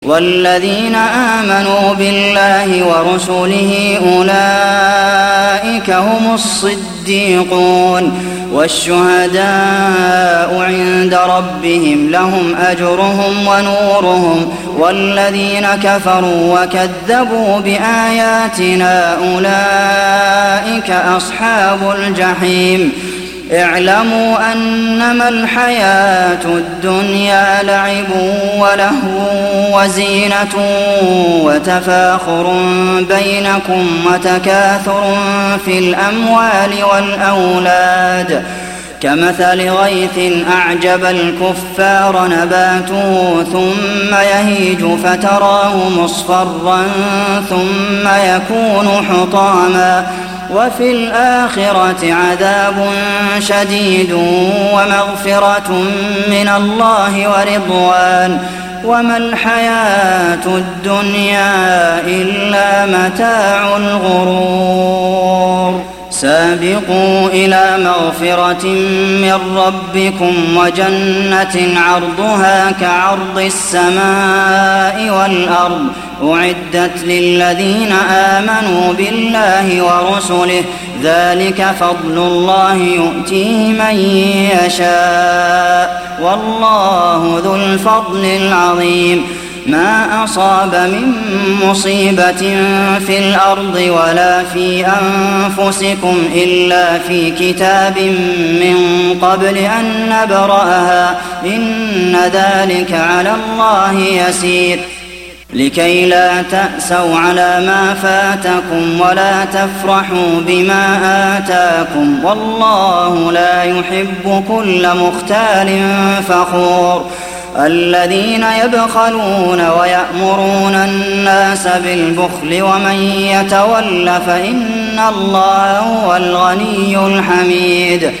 والذين آمنوا بالله ورسله أولئك هم الصديقون والشهداء عند ربهم لهم أجرهم ونورهم والذين كفروا وكذبوا بآياتنا أولئك أصحاب الجحيم اعلموا أنما الحياة الدنيا لعب ولهو وزينة وتفاخر بينكم وتكاثر في الأموال والأولاد كمثل غيث أعجب الكفار نباته ثم يهيج فتراه مصفرا ثم يكون حطاما وفي الآخرة عذاب شديد ومغفرة من الله ورضوان وما الحياة الدنيا إلا متاع الغرور سابقوا إلى مغفرة من ربكم وجنة عرضها كعرض السماء والأرض أعدت للذين آمنوا بالله ورسله ذلك فضل الله يؤتيه من يشاء والله ذو الفضل العظيم ما أصاب من مصيبة في الأرض ولا في أنفسكم إلا في كتاب من قبل أن نبرأها إن ذلك على الله يسير لكي لا تأسوا على ما فاتكم ولا تفرحوا بما آتاكم والله لا يحب كل مختال فخور الذين يبخلون ويأمرون الناس بالبخل ومن يتول فإن الله هو الغني الحميد